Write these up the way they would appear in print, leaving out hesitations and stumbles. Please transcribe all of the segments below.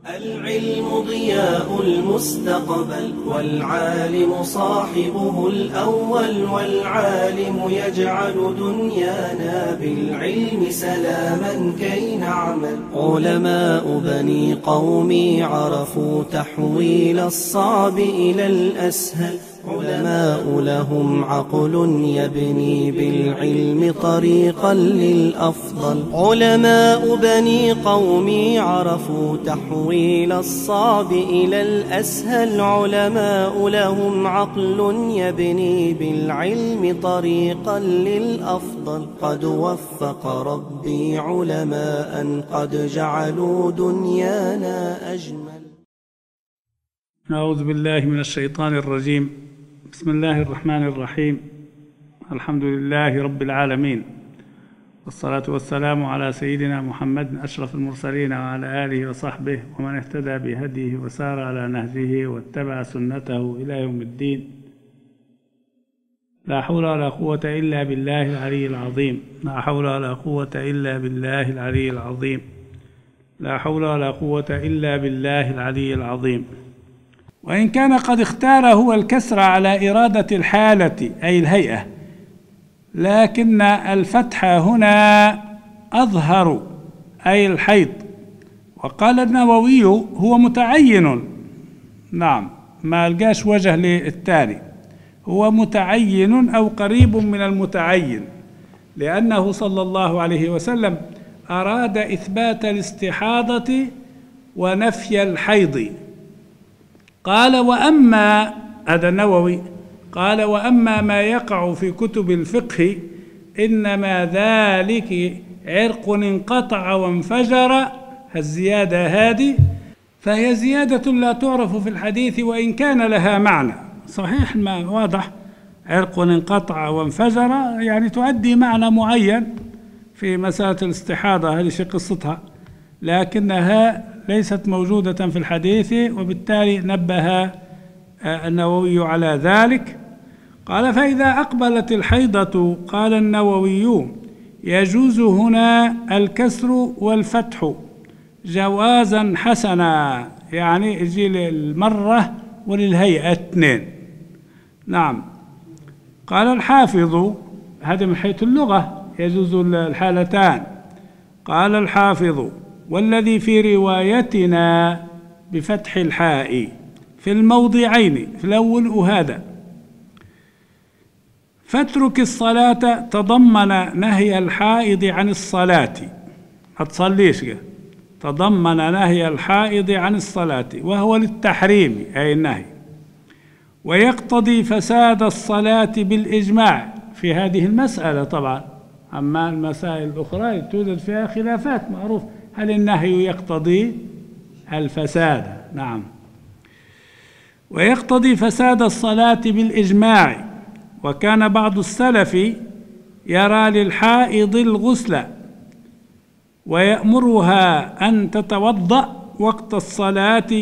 العلم ضياء المستقبل والعالم صاحبه الأول، والعالم يجعل دنيانا بالعلم سلاما كي نعمل. علماء بني قومي عرفوا تحويل الصعب إلى الأسهل، علماء لهم عقل يبني بالعلم طريقا للأفضل. علماء بني قومي عرفوا تحويل الصعب إلى الأسهل، علماء لهم عقل يبني بالعلم طريقا للأفضل. قد وفق ربي علماء قد جعلوا دنيانا أجمل. أعوذ بالله من الشيطان الرجيم. بسم الله الرحمن الرحيم. الحمد لله رب العالمين، والصلاة والسلام على سيدنا محمد أشرف المرسلين وعلى آله وصحبه ومن اهتدى بهديه وسار على نهجه واتبع سنته إلى يوم الدين. لا حول ولا قوة إلا بالله العلي العظيم. لا حول ولا قوة إلا بالله العلي العظيم. لا حول ولا قوة إلا بالله العلي العظيم. وإن كان قد اختار هو الكسر على إرادة الحالة أي الهيئة، لكن الفتح هنا أظهر أي الحيض. وقال النووي هو متعين، نعم، ما ألقاش وجه للتالي، هو متعين أو قريب من المتعين، لأنه صلى الله عليه وسلم أراد إثبات الاستحاضة ونفي الحيض. قال وأما، هذا النووي قال وأما ما يقع في كتب الفقه إنما ذلك عرق انقطع وانفجر، الزيادة هذه فهي زيادة لا تعرف في الحديث وإن كان لها معنى صحيح، ما واضح، عرق انقطع وانفجر يعني تؤدي معنى معين في مسألة الاستحاضة، هذه شيء قصتها، لكنها ليست موجودة في الحديث، وبالتالي نبه النووي على ذلك. قال فإذا أقبلت الحيضة قال النووي يجوز هنا الكسر والفتح جوازا حسنا، يعني يجي للمرة وللهيئة اثنين. نعم. قال الحافظ، هذا من حيث اللغة يجوز الحالتان. قال الحافظ والذي في روايتنا بفتح الحاء في الموضعين، في الأول وهذا فاترك الصلاة تضمن نهي الحائض عن الصلاة، ما تصليش، تضمن نهي الحائض عن الصلاة وهو للتحريم أي النهي، ويقتضي فساد الصلاة بالإجماع في هذه المسألة. طبعا أما المسائل الأخرى توجد فيها خلافات، معروف هل النهي يقتضي الفساد؟ نعم. ويقتضي فساد الصلاة بالإجماع. وكان بعض السلف يرى للحائض الغسل ويأمرها أن تتوضأ وقت الصلاة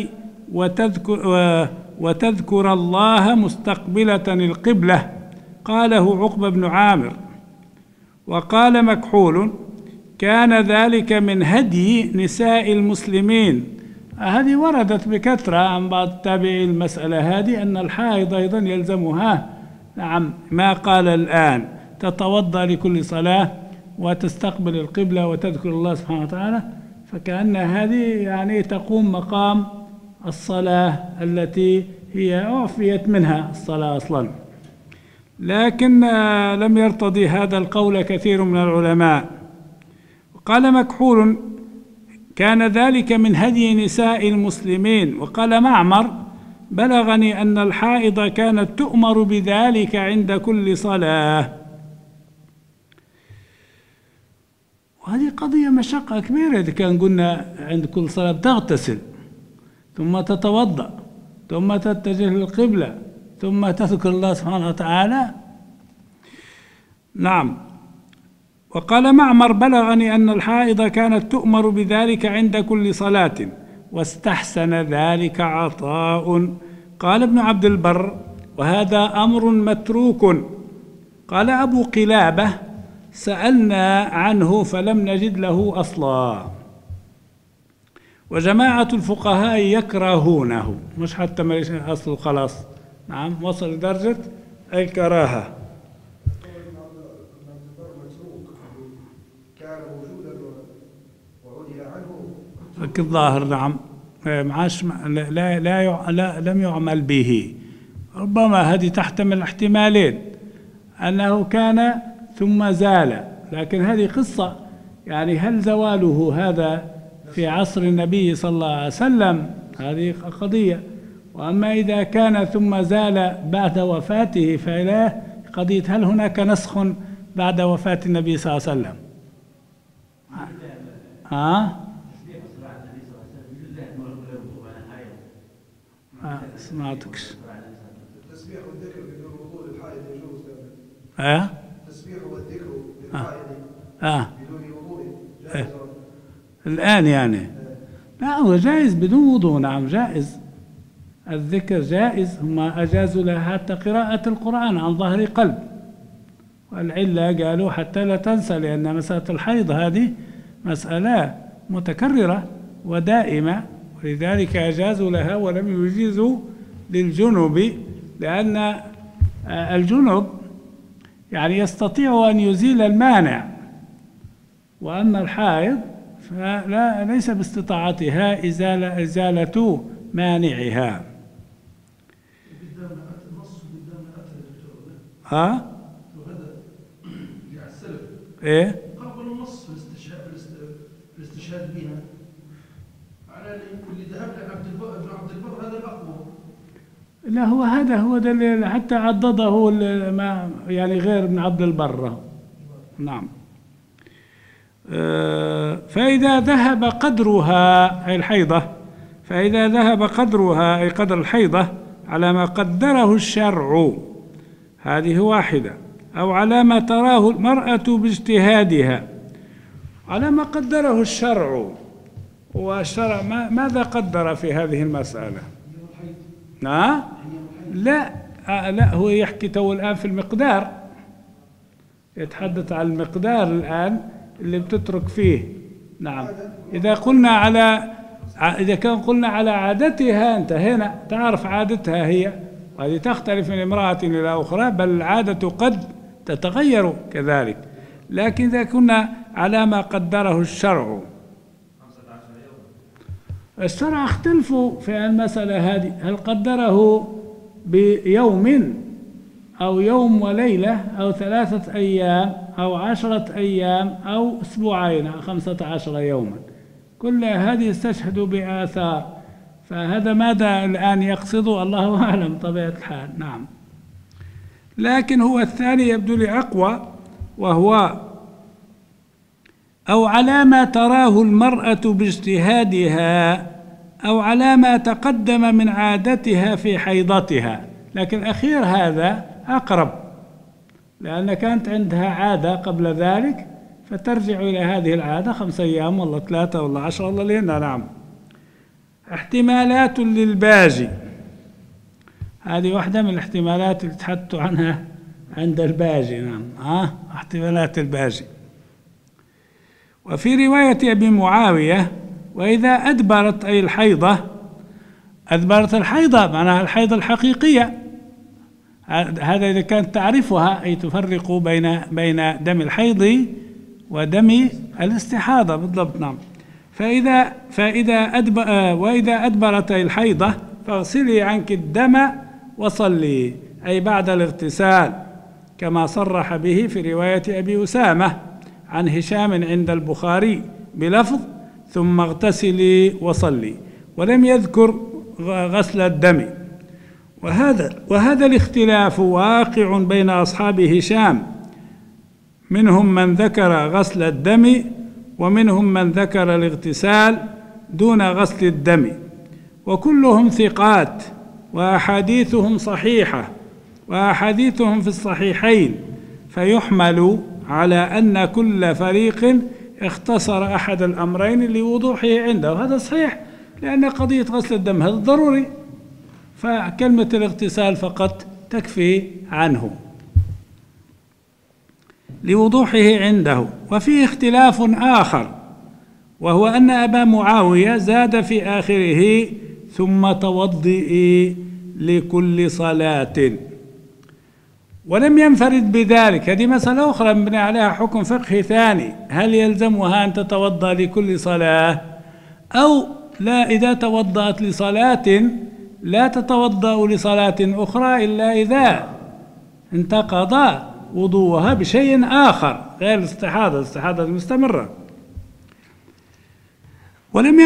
وتذكر الله مستقبلة القبلة، قاله عقبة بن عامر. وقال مكحول كان ذلك من هدي نساء المسلمين. هذه وردت بكثرة عن بعض التابعين المسألة هذه، أن الحائض أيضا يلزمها، نعم، ما قال الآن تتوضأ لكل صلاة وتستقبل القبلة وتذكر الله سبحانه وتعالى، فكأن هذه يعني تقوم مقام الصلاة التي هي أعفيت منها الصلاة أصلا. لكن لم يرتضي هذا القول كثير من العلماء. قال مكحول كان ذلك من هدي نساء المسلمين. وقال معمر بلغني أن الحائض كانت تؤمر بذلك عند كل صلاة. وهذه قضية مشقة كبيرة، إذا كان قلنا عند كل صلاة تغتسل ثم تتوضأ ثم تتجه للقبلة ثم تذكر الله سبحانه وتعالى. نعم. وقال معمر بلغني أن الحائض كانت تؤمر بذلك عند كل صلاة، واستحسن ذلك عطاء. قال ابن عبد البر وهذا أمر متروك. قال أبو قلابة سألنا عنه فلم نجد له أصلا. وجماعة الفقهاء يكرهونه، مش حتى ماليش أصله خلاص، نعم وصل لدرجة الكراهة. كان موجودا وعدل عنه كالظاهر نعم، معاش لم يعمل به. ربما هذه تحتمل احتمالين، أنه كان ثم زال، لكن هذه قصة، يعني هل زواله هذا في عصر النبي صلى الله عليه وسلم؟ هذه قضية. وأما إذا كان ثم زال بعد وفاته فلا قضية هل هناك نسخ بعد وفاة النبي صلى الله عليه وسلم؟ سمعتكش. التسبيح والذكر بدون وضوء للحائض يجوز؟ التسبيح والذكر للحائض بدون وضوء جائز؟ الآن يعني لا، هو جائز بدون وضوء، نعم جائز، الذكر جائز. هم أجازوا لها حتى قراءة القرآن عن ظهر قلب، والعلة قالوا حتى لا تنسى، لأن مسألة الحيض هذه مسألة متكررة ودائمة، ولذلك أجازوا لها ولم يجيزوا للجنب، لأن الجنب يعني يستطيع أن يزيل المانع، وأما الحائض فلا، ليس باستطاعتها إزالة مانعها. ايه قبل النص في الاستشهاد بها على اللي ذهب لعبد عبد البر، هذا الأقوى. لا، هذا هو دليل، حتى عضده ما يعني غير ابن عبد البر. نعم. فإذا ذهب قدرها أي الحيضة، فإذا ذهب قدرها أي قدر الحيضة على ما قدره الشرع، هذه واحدة، أو على ما تراه المرأة باجتهادها، على ما قدره الشرع. والشرع ماذا قدر في هذه المسألة؟ لا، هو يحكي تو الآن في المقدار، يتحدث عن المقدار الآن اللي بتترك فيه. نعم. إذا كان قلنا على عادتها، انتهينا، تعرف عادتها هي، وهذه تختلف من امرأة إلى أخرى، بل العادة قد تتغير كذلك. لكن إذا كنا على ما قدره الشرع، الشرع اختلفوا في المسألة هذه، هل قدره بيوم أو يوم وليلة أو 3 أيام أو 10 أيام أو أسبوعين أو 15 يوما، كل هذه استشهدوا بآثار. فهذا ماذا الآن يقصد؟ الله أعلم طبيعة الحال. نعم. لكن هو الثاني يبدو لي أقوى، وهو أو على ما تراه المرأة باجتهادها، أو على ما تقدم من عادتها في حيضتها. لكن الأخير هذا أقرب، لأن كانت عندها عادة قبل ذلك، فترجع إلى هذه العادة 5 أيام والله 3 والله 10 والله لين. نعم. احتمالات للباجي، هذه واحدة من الاحتمالات اللي تحدثوا عنها عند الباجي. نعم. احتمالات الباجي. وفي رواية أبي معاوية: وإذا أدبرت أي الحيضة، أدبرت الحيضة معناها الحيضة الحقيقية، هذا إذا كانت تعرفها، أي تفرق بين دم الحيض ودم الاستحاضة بالضبط. نعم. وإذا أدبرت أي الحيضة فاغسلي عنك الدم وصلي، أي بعد الاغتسال، كما صرح به في رواية أبي أسامة عن هشام عند البخاري بلفظ: ثم اغتسلي وصلي، ولم يذكر غسل الدم. وهذا الاختلاف واقع بين أصحاب هشام، منهم من ذكر غسل الدم، ومنهم من ذكر الاغتسال دون غسل الدم، وكلهم ثقات، وأحاديثهم صحيحة، وأحاديثهم في الصحيحين، فيحمل على أن كل فريق اختصر أحد الأمرين لوضوحه عنده. وهذا صحيح، لأن قضية غسل الدم هذا ضروري، فكلمة الاغتسال فقط تكفي عنه لوضوحه عنده. وفيه اختلاف آخر، وهو أن أبا معاوية زاد في آخره ثم توضئي لكل صلاة، ولم ينفرد بذلك. هذه مسألة أخرى نبني عليها حكم فقهي ثاني، هل يلزمها أن تتوضأ لكل صلاة أو لا؟ إذا توضأت لصلاة لا تتوضأ لصلاة أخرى إلا إذا انتقض وضوءها بشيء آخر غير الاستحاضة المستمرة. ولم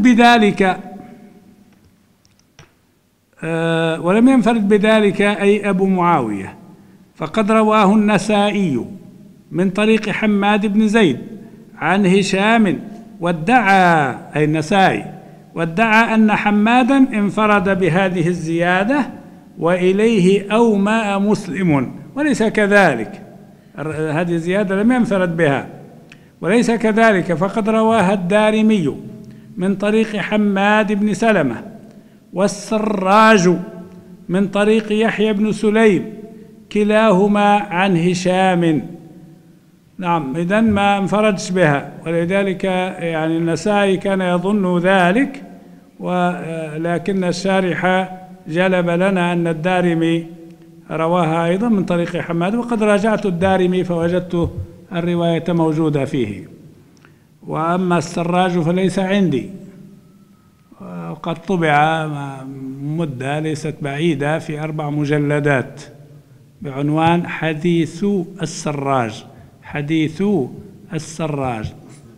ينفرد بذلك أي أبو معاوية، فقد رواه النسائي من طريق حماد بن زيد عن هشام، وادعى أي النسائي وادعى أن حمادا انفرد بهذه الزيادة وإليه أومأ مسلم، وليس كذلك. هذه الزيادة لم ينفرد بها، وليس كذلك، فقد رواها الدارمي من طريق حماد بن سلمة، والسراج من طريق يحيى بن سليم، كلاهما عن هشام. نعم، إذن ما انفردش بها، ولذلك يعني النسائي كان يظن ذلك، ولكن الشارح جلب لنا أن الدارمي رواها أيضا من طريق حماد، وقد راجعت الدارمي فوجدت الرواية موجودة فيه. وأما السراج فليس عندي، وقد طبع مدة ليست بعيدة في 4 مجلدات بعنوان حديث السراج. حديث السراج.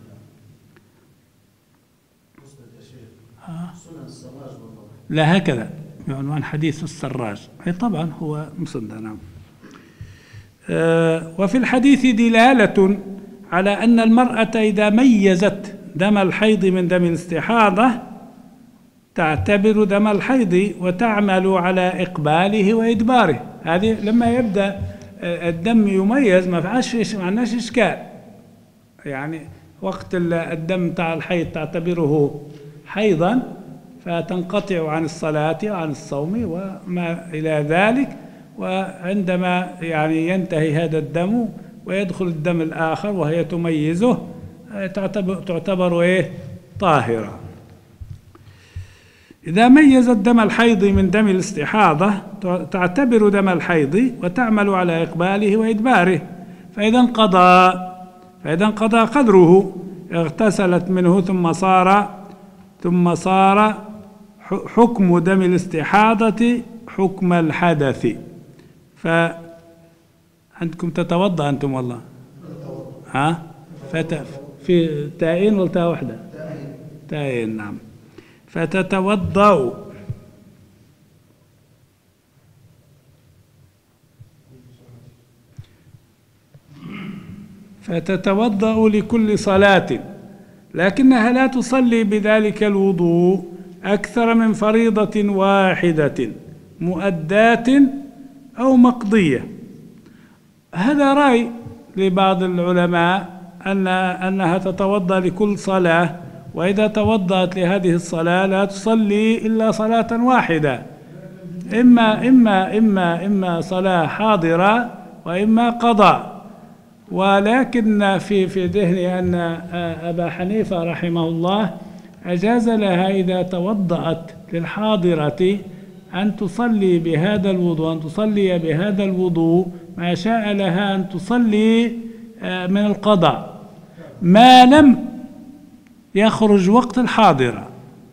لا، هكذا بعنوان حديث السراج، أي طبعا هو مصدر. نعم. وفي الحديث دلالة على أن المرأة إذا ميزت دم الحيض من دم الاستحاضة تعتبر دم الحيض وتعمل على إقباله وإدباره. هذه لما يبدأ الدم يميز ما عندناش إشكال، يعني وقت الدم تاع الحيض تعتبره حيضا فتنقطع عن الصلاة وعن الصوم وما إلى ذلك، وعندما يعني ينتهي هذا الدم ويدخل الدم الآخر وهي تميزه تعتبر طاهرة. إذا ميزت دم الحيض من دم الاستحاضة تعتبر دم الحيض وتعمل على إقباله وإدباره، فإذا انقضى قدره اغتسلت منه ثم صار حكم دم الاستحاضة حكم الحدث. فعندكم تتوضأ أنتم والله؟ ها؟ في تائين ولا تاء واحدة؟ تائين. نعم. فتتوضأ لكل صلاة، لكنها لا تصلي بذلك الوضوء أكثر من فريضة واحدة مؤداة أو مقضية. هذا رأي لبعض العلماء أنها تتوضأ لكل صلاة، وإذا توضأت لهذه الصلاة لا تصلي إلا صلاة واحدة، إما صلاة حاضرة وإما قضاء. ولكن في ذهني أن أبا حنيفة رحمه الله أجاز لها إذا توضأت للحاضرة أن تصلي بهذا الوضوء ما شاء لها أن تصلي من القضاء ما لم يخرج وقت الحاضرة.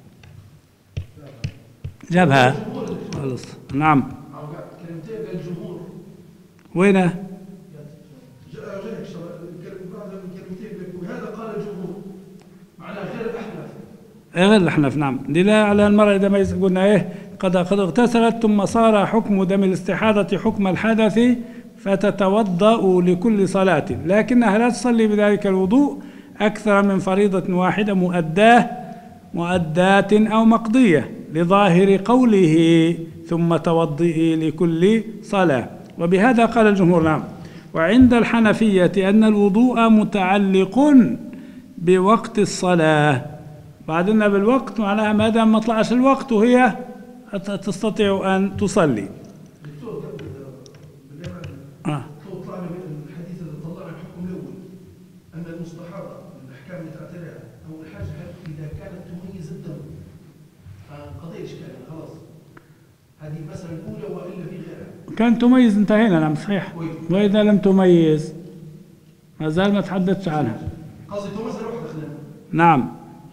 جابها خلص. نعم. وين؟ غير الأحناف. نعم. دلالة على المرأة إذا ما قلنا قد اغتسلت ثم صار حكم دم الاستحاضة حكم الحدث فتتوضأ لكل صلاة، لكنها لا تصلي بذلك الوضوء أكثر من فريضة واحدة مؤداة أو مقضية، لظاهر قوله ثم توضئي لكل صلاة. وبهذا قال الجمهور. نعم. وعند الحنفية أن الوضوء متعلق بوقت الصلاة، بعدنا بالوقت معناها ما دام ما طلعش الوقت وهي تستطيع أن تصلي. طلعنا من الحديث اللي طلعنا الحكم الأول أن المستحاضة الأحكام اللي تعتريها أو إشكال خلاص. هذه المسألة الأولى وإلا في غيرها. كان تميز انتهينا. نعم صحيح. وإذا لم تميز ما زال ما تحدثش عنها. قصدي تو مسألة واحدة خلينا. نعم.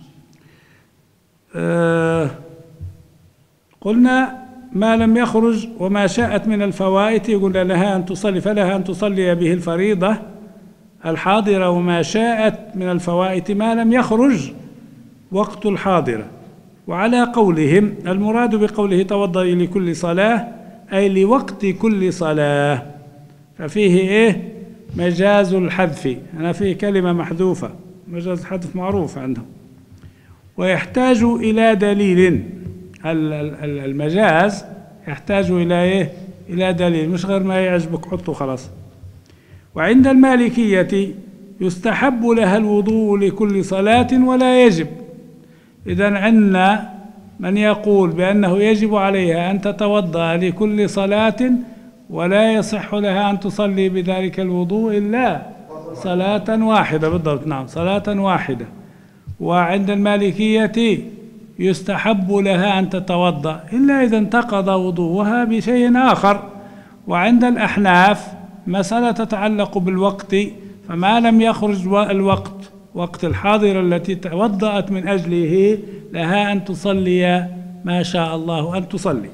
قلنا ما لم يخرج وما شاءت من الفوائت قلنا لها أن تصلي، فلها أن تصلي به الفريضة الحاضرة، وما شاءت من الفوائت ما لم يخرج وقت الحاضرة. وعلى قولهم المراد بقوله توضئي لكل صلاة أي لوقت كل صلاة، ففيه إيه؟ مجاز الحذف. أنا فيه كلمة محذوفة، مجاز الحذف معروف عندهم، ويحتاج إلى دليل. المجاز يحتاج إلى إيه؟ إلى دليل، مش غير ما يعجبك حطه خلاص. وعند المالكية يستحب لها الوضوء لكل صلاة ولا يجب. إذن عندنا من يقول بأنه يجب عليها أن تتوضأ لكل صلاة ولا يصح لها أن تصلي بذلك الوضوء إلا صلاة واحدة. بالضبط، نعم، صلاة واحدة. وعند المالكية يستحب لها أن تتوضأ إلا إذا انتقض وضوءها بشيء آخر. وعند الأحناف مسألة تتعلق بالوقت، فما لم يخرج الوقت وقت الحاضرة التي توضأت من أجله لها أن تصلي ما شاء الله أن تصلي.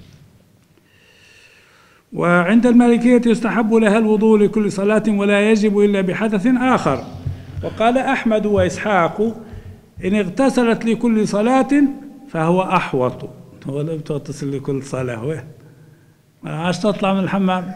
وعند المالكية يستحب لها الوضوء لكل صلاة ولا يجب إلا بحدث آخر. وقال أحمد وإسحاق إن اغتسلت لكل صلاة فهو أحوط. هو لم تغتسل لكل صلاة، وين عاش تطلع من الحمام،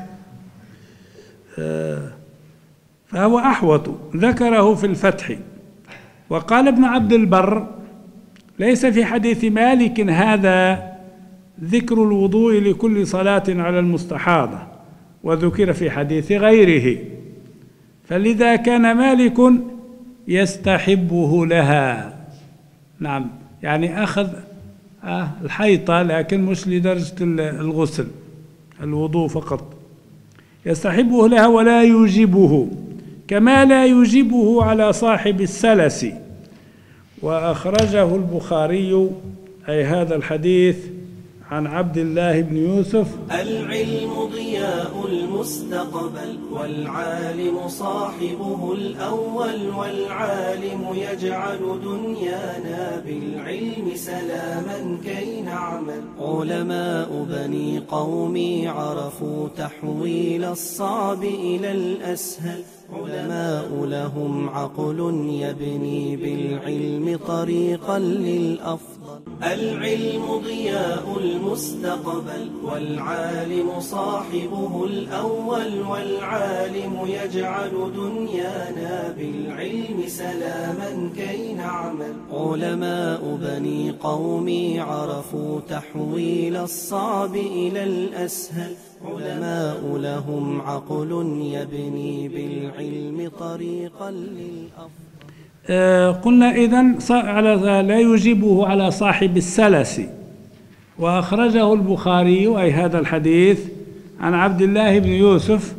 فهو أحوط، ذكره في الفتح. وقال ابن عبد البر ليس في حديث مالك هذا ذكر الوضوء لكل صلاة على المستحاضة، وذكر في حديث غيره، فلذا كان مالك يستحبه لها. نعم، يعني أخذ الحيطة لكن مش لدرجة الغسل، الوضوء فقط. يستحبه لها ولا يوجبه، كما لا يوجبه على صاحب السلس. وأخرجه البخاري أي هذا الحديث عن عبد الله بن يوسف. العلم ضياء المستقبل والعالم صاحبه الأول، والعالم يجعل دنيانا بالعلم سلاما كي نعمل. علماء بني قومي عرفوا تحويل الصعب إلى الأسهل، علماء لهم عقل يبني بالعلم طريقا للأفضل. العلم ضياء المستقبل والعالم صاحبه الأول، والعالم يجعل دنيانا بالعلم سلاما كي نعمل. علماء بني قومي عرفوا تحويل الصعب إلى الأسهل، علماء لهم عقل يبني بالعلم طريقا للأفضل. قلنا إذن لا يجيبه على صاحب السلس. وأخرجه البخاري أي هذا الحديث عن عبد الله بن يوسف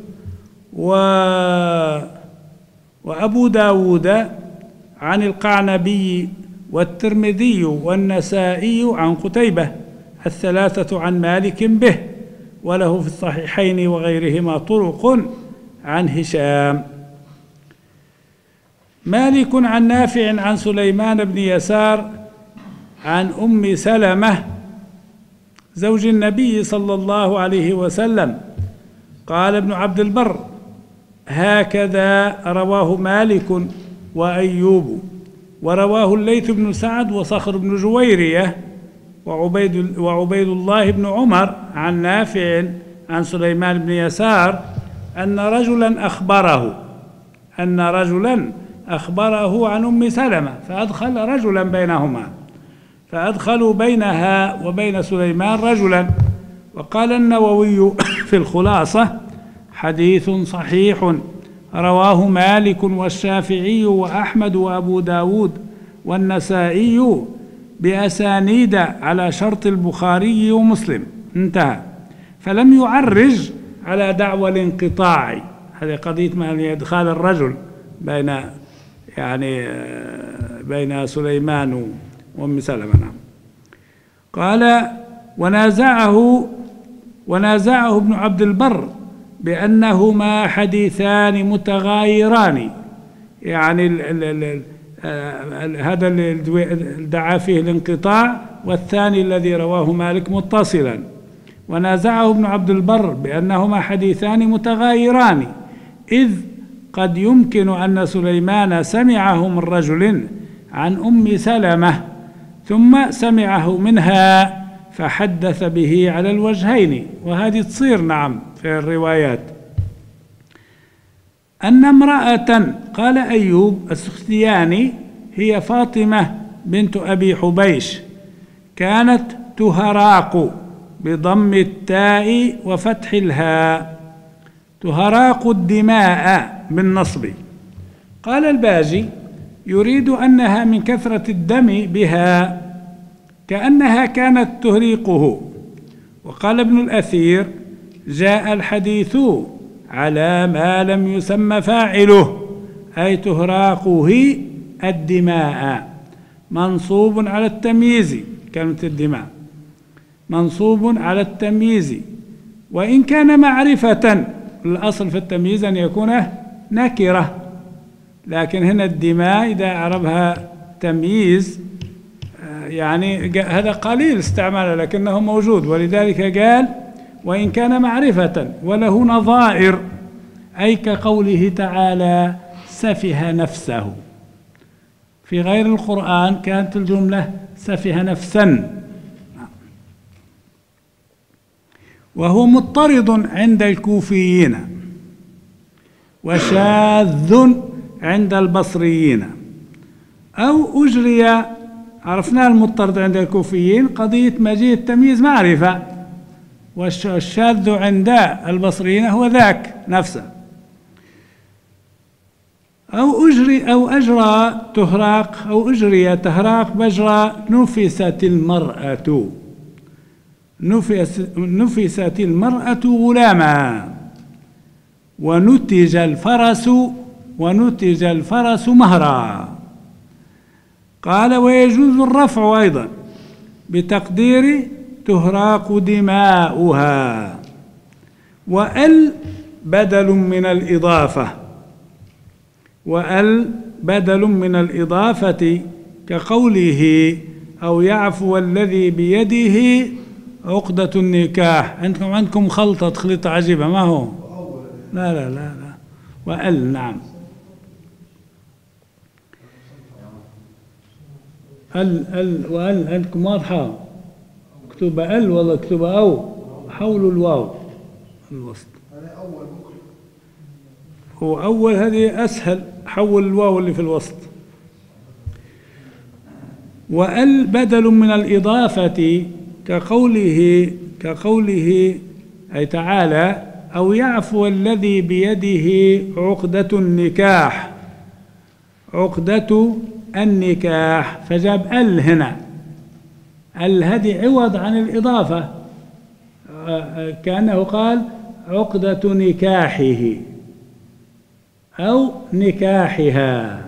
وأبو داود عن القعنبي والترمذي والنسائي عن قتيبة، الثلاثة عن مالك به، وله في الصحيحين وغيرهما طرق عن هشام. مالك عن نافع عن سليمان بن يسار عن أم سلمة زوج النبي صلى الله عليه وسلم. قال ابن عبد البر هكذا رواه مالك وأيوب، ورواه الليث بن سعد وصخر بن جويرية وعبيد الله بن عمر عن نافع عن سليمان بن يسار أن رجلا أخبره عن أم سلمة فأدخل رجلا بينهما، فأدخلوا بينها وبين سليمان رجلا. وقال النووي في الخلاصة حديث صحيح رواه مالك والشافعي وأحمد وأبو داود والنسائي بأسانيد على شرط البخاري ومسلم، انتهى. فلم يعرج على دعوى الانقطاع. هذه قضية ما إدخال الرجل بين سليمان وأم سلمة. قال ونازعه ابن عبد البر بأنهما حديثان متغايران، يعني هذا اللي دعا فيه الانقطاع، والثاني الذي رواه مالك متصلا. ونازعه ابن عبد البر بأنهما حديثان متغايران، إذ قد يمكن أن سليمان سمعه من رجل عن أم سلمة ثم سمعه منها فحدث به على الوجهين، وهذه تصير نعم في الروايات. أن امرأة، قال أيوب السختياني، هي فاطمة بنت أبي حبيش، كانت تهراق بضم التاء وفتح الهاء، تهراق الدماء بالنصب. قال الباجي يريد أنها من كثرة الدم بها كأنها كانت تهريقه. وقال ابن الأثير جاء الحديث على ما لم يسمى فاعله، أي تهراقه الدماء، منصوب على التمييز، كلمة الدماء منصوب على التمييز، وإن كان معرفة، الأصل في التمييز أن يكون نكرة، لكن هنا الدماء إذا عربها تمييز يعني هذا قليل استعماله لكنه موجود، ولذلك قال وإن كان معرفة وله نظائر، أي كقوله تعالى سفه نفسه. في غير القرآن كانت الجملة سفه نفسا. وهو مضطرد عند الكوفيين وشاذ عند البصريين، أو أجري، عرفنا المضطرد عند الكوفيين قضية مجيء التمييز معرفة، والشاذ عند البصريين هو ذاك نفسه. أو أجرى تهراق، أو أجري تهراق بجرى نفست المرأة، نفست المرأة غلاما، ونتج الفرس مهرا. قال ويجوز الرفع أيضا بتقدير تهراق دماؤها، وأل بدل من الإضافة، وأل بدل من الإضافة كقوله أو يعفو الذي بيده عقدة النكاح. عندكم خلطة عجيبة، ما هو؟ لا لا لا لا، وأل نعم، وأل عندكم واضحة، اكتب أل والله اكتب أو، حولوا الواو الوسط. هو أول هذه أسهل، حول الواو اللي في الوسط. وأل بدل من الإضافة كقوله أي تعالى أو يعفو الذي بيده عقدة النكاح، عقدة النكاح، فجاب ال هنا، ال هذه عوض عن الإضافة، كأنه قال عقدة نكاحه أو نكاحها.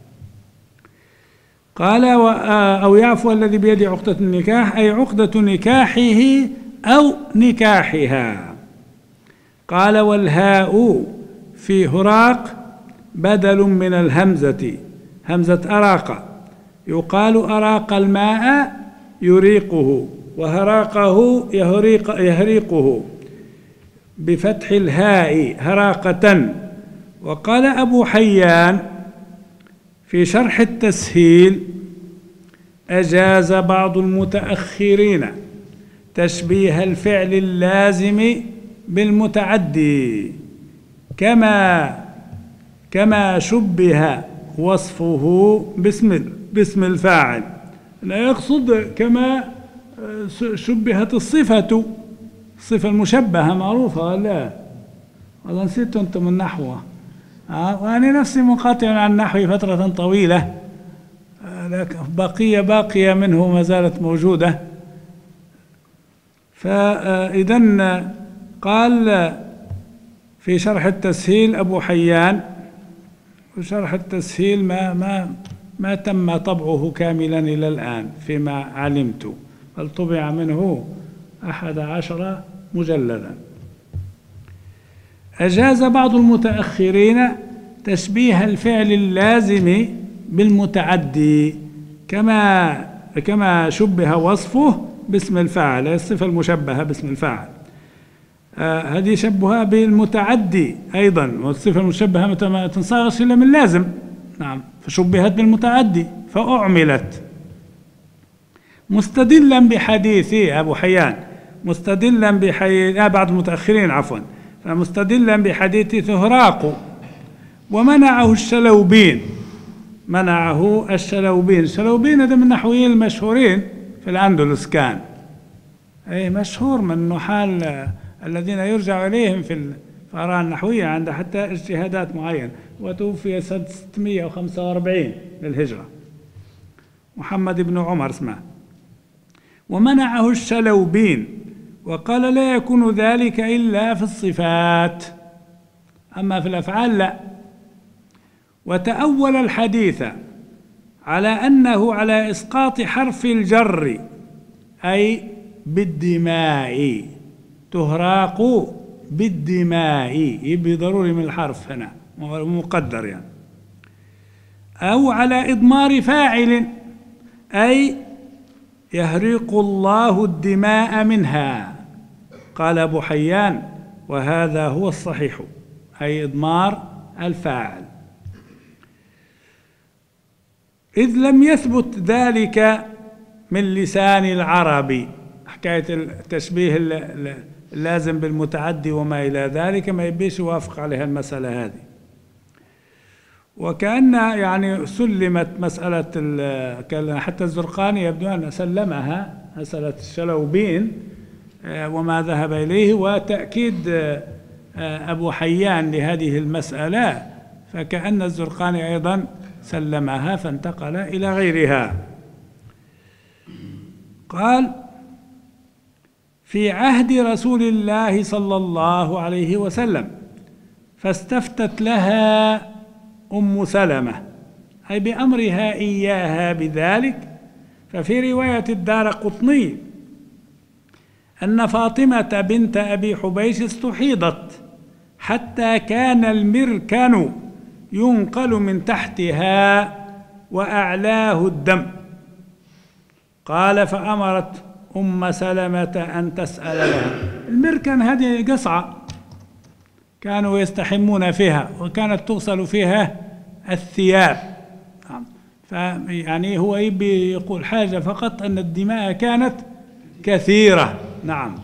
قال أو يعفو الذي بيده عقدة النكاح، أي عقدة نكاحه أو نكاحها. قال والهاء في هراق بدل من الهمزة، همزة أراق، يقال أراق الماء يريقه، وهراقه يهريقه بفتح الهاء هراقة. وقال أبو حيان في شرح التسهيل أجاز بعض المتأخرين تشبيه الفعل اللازم بالمتعدي كما شبه وصفه باسم الفاعل، لا يقصد كما شبهت الصفة المشبهة معروفة. لا والله نسيت أنتم النحو، وأنا نفسي منقطع عن النحو فترة طويلة، لكن باقية منه ما زالت موجودة. فإذن قال في شرح التسهيل أبو حيان، وشرح التسهيل ما تم طبعه كاملا إلى الآن فيما علمت، بل طبع منه 11 مجلدا. أجاز بعض المتأخرين تشبيه الفعل اللازم بالمتعدي كما شبه وصفه باسم الفاعل، الصفة المشبهة باسم الفاعل. هذه شبهها بالمتعدي أيضا، والصفة المشبهة ما تنصاغش إلا من لازم. نعم، فشبهت بالمتعدي فأعملت. مستدلا بحديث أبو حيان، مستدلا بحديث بعض المتأخرين عفوا، فمستدلا بحديث ثهراق ومنعه الشلوبين. منعه الشلوبين. الشلوبين هذا من النحويين المشهورين في الأندلس، كان أي مشهور من النحاة الذين يرجع إليهم في الآراء النحوية عند حتى اجتهادات معينة، وتوفي سنة 645 للهجرة. محمد بن عمر اسمه. ومنعه الشلوبين وقال لا يكون ذلك إلا في الصفات، أما في الأفعال لا. وتأول الحديث على أنه على إسقاط حرف الجر، أي بالدماء، تهراق بالدماء، يبقى ضروري من الحرف هنا مقدر يعني. أو على إضمار فاعل، أي يهريق الله الدماء منها. قال أبو حيان وهذا هو الصحيح، أي إضمار الفاعل، إذ لم يثبت ذلك من لسان العرب. حكاية التشبيه اللازم بالمتعدي وما إلى ذلك ما يبيش يوافق عليها المسألة هذه. وكأن يعني سلمت مسألة حتى الزرقاني يبدو أن سلمها مسألة الشلوبين وما ذهب إليه، وتأكيد أبو حيان لهذه المسألة، فكأن الزرقاني أيضا سلمها فانتقل إلى غيرها. قال في عهد رسول الله صلى الله عليه وسلم فاستفتت لها أم سلمة، أي بأمرها إياها بذلك. ففي رواية الدارقطني أن فاطمة بنت أبي حبيش استحيضت حتى كان المركن ينقل من تحتها وأعلاه الدم. قال فأمرت أم سلمة أن تسأل لها. المركن هذه قصعة كانوا يستحمون فيها، وكانت تغسل فيها الثياب. فيعني هو يبي يقول حاجة فقط، أن الدماء كانت كثيرة. نعم.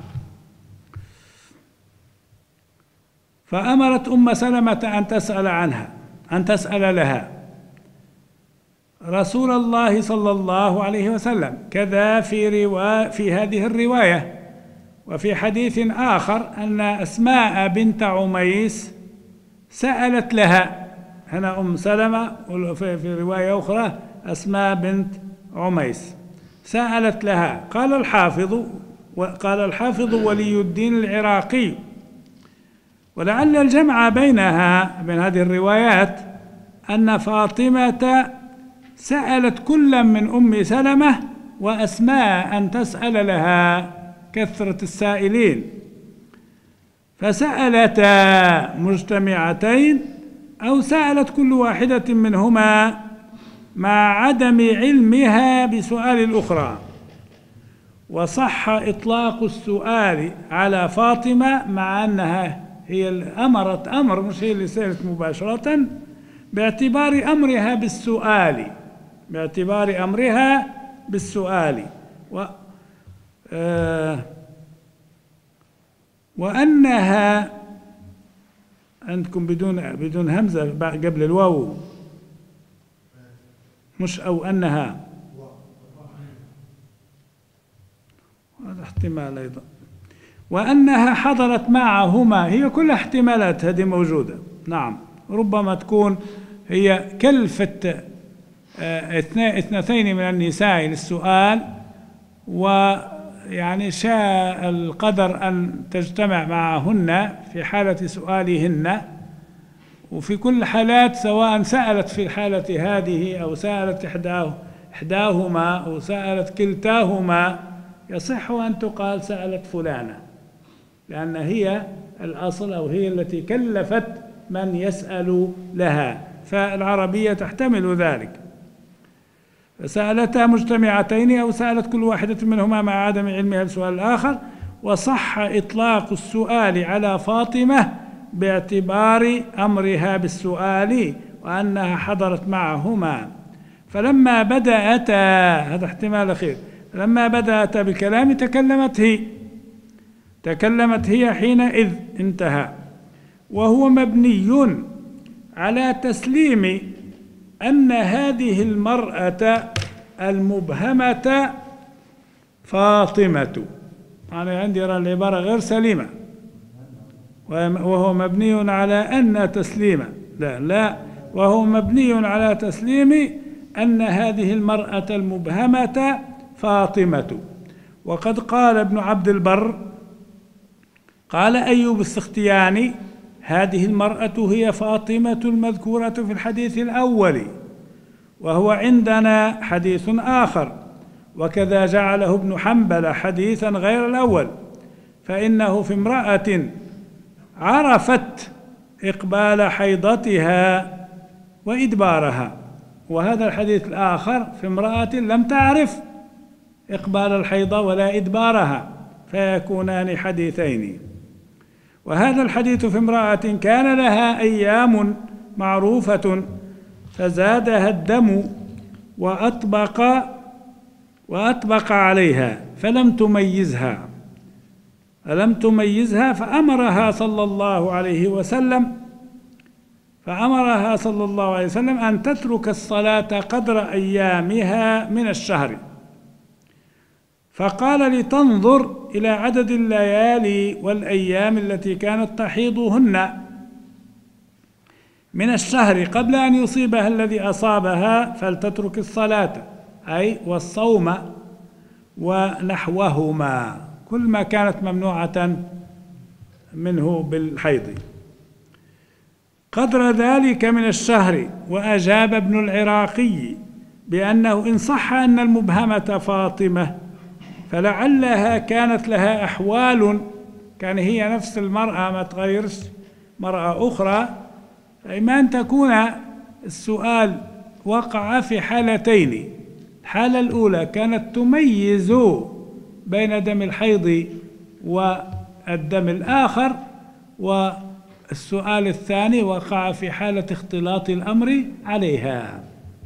فأمرت أم سلمة أن تسأل عنها، أن تسأل لها رسول الله صلى الله عليه وسلم. كذا في هذه الرواية. وفي حديث آخر أن أسماء بنت عميس سألت لها، هنا أم سلمة، في رواية أخرى أسماء بنت عميس سألت لها. قال الحافظ ولي الدين العراقي ولعل الجمع بينها بين هذه الروايات أن فاطمة سألت كل من أم سلمة وأسماء أن تسأل لها، كثرة السائلين، فسألتا مجتمعتين أو سألت كل واحدة منهما مع عدم علمها بسؤال الأخرى. وصح إطلاق السؤال على فاطمة مع أنها هي أمرت أمر، مش هي اللي سألت مباشرة، باعتبار أمرها بالسؤال وأنها عندكم بدون همزة قبل الواو، مش أو أنها، هذا احتمال أيضا. وأنها حضرت معهما، هي كل احتمالات هذه موجودة. نعم، ربما تكون هي كلفت اثنتين من النساء للسؤال، ويعني شاء القدر أن تجتمع معهن في حالة سؤالهن. وفي كل حالات سواء سألت في الحالة هذه أو سألت إحداهما أو سألت كلتاهما، يصح أن تقال سألت فلانة، لأن هي الأصل أو هي التي كلفت من يسأل لها، فالعربية تحتمل ذلك. سألتا مجتمعتين أو سألت كل واحدة منهما مع عدم علمها بسؤال الآخر. وصح إطلاق السؤال على فاطمة باعتبار أمرها بالسؤال وأنها حضرت معهما، فلما بدأتا، هذا احتمال أخير، لما بدأتا بالكلام تكلمت هي حينئذ، انتهى. وهو مبني على تسليم أن هذه المرأة المبهمة فاطمة. أنا عندي العبارة غير سليمة، وهو مبني على أن تسليم، لا، وهو مبني على تسليم أن هذه المرأة المبهمة فاطمة. وقد قال ابن عبد البر، قال أيوب السختياني: هذه المرأة هي فاطمة المذكورة في الحديث الأول، وهو عندنا حديث آخر، وكذا جعله ابن حنبل حديثا غير الأول، فإنه في امرأة عرفت إقبال حيضتها وإدبارها، وهذا الحديث الآخر في امرأة لم تعرف إقبال الحيض ولا إدبارها، فيكونان حديثين. وهذا الحديث في امرأة كان لها أيام معروفة فزادها الدم وأطبق عليها فلم تميزها فأمرها صلى الله عليه وسلم أن تترك الصلاة قدر أيامها من الشهر، فقال: لتنظر إلى عدد الليالي والأيام التي كانت تحيضهن من الشهر قبل أن يصيبها الذي أصابها، فلتترك الصلاة أي والصوم ونحوهما، كل ما كانت ممنوعة منه بالحيض، قدر ذلك من الشهر. وأجاب ابن العراقي بأنه إن صح أن المبهمة فاطمة فلعلها كانت لها أحوال، كان هي نفس المرأة ما تغيرش مرأة أخرى، فإما أن تكون السؤال وقع في حالتين: الحالة الأولى كانت تميز بين دم الحيض والدم الآخر، والسؤال الثاني وقع في حالة اختلاط الأمر عليها،